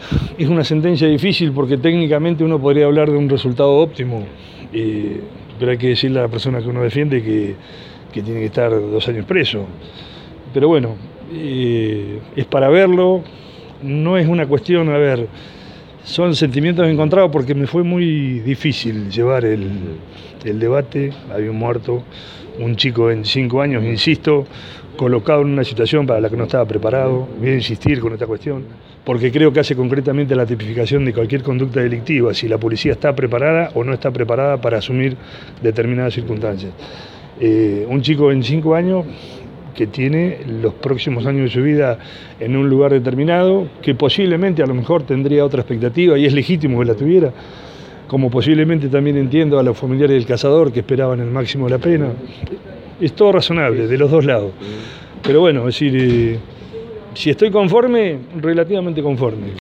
Es una sentencia difícil porque técnicamente uno podría hablar de un resultado óptimo, pero hay que decirle a la persona que uno defiende que tiene que estar 2 años preso. Pero bueno, es para verlo, no es una cuestión, a ver, son sentimientos encontrados porque me fue muy difícil llevar el debate. Había un muerto, un chico de 25 años, insisto, colocado en una situación para la que no estaba preparado. Voy a insistir con esta cuestión, porque creo que hace concretamente la tipificación de cualquier conducta delictiva, si la policía está preparada o no está preparada para asumir determinadas circunstancias. Un chico de 25 años que tiene los próximos años de su vida en un lugar determinado, que posiblemente a lo mejor tendría otra expectativa, y es legítimo que la tuviera, como posiblemente también entiendo a los familiares del cazador que esperaban el máximo de la pena. Es todo razonable, de los dos lados. Pero bueno, es decir, si estoy conforme, relativamente conforme.